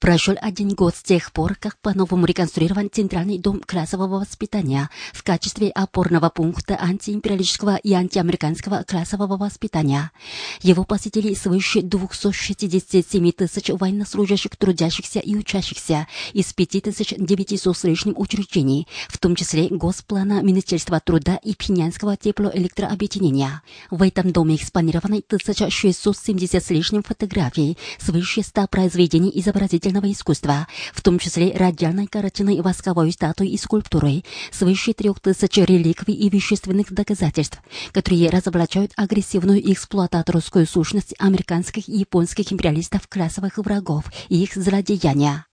Прошел 1 год с тех пор, как по-новому реконструирован Центральный дом классового воспитания в качестве опорного пункта антиимпериалистического и антиамериканского классового воспитания. Его посетили свыше 267 тысяч военнослужащих, трудящихся и учащихся из 5900 с лишним учреждений, в том числе Госплана, Министерства труда и Пхеньянского теплоэлектрообъединения. В этом доме экспонированы 1670 с лишним фотографий, свыше 100 произведений изобразительного искусства, в том числе радиальной картины, восковой статуи и скульптуры, свыше 3000 реликвий и вещественных доказательств, которые разоблачают агрессивную эксплуататорскую сущность американских и японских империалистов, классовых врагов и их злодеяния.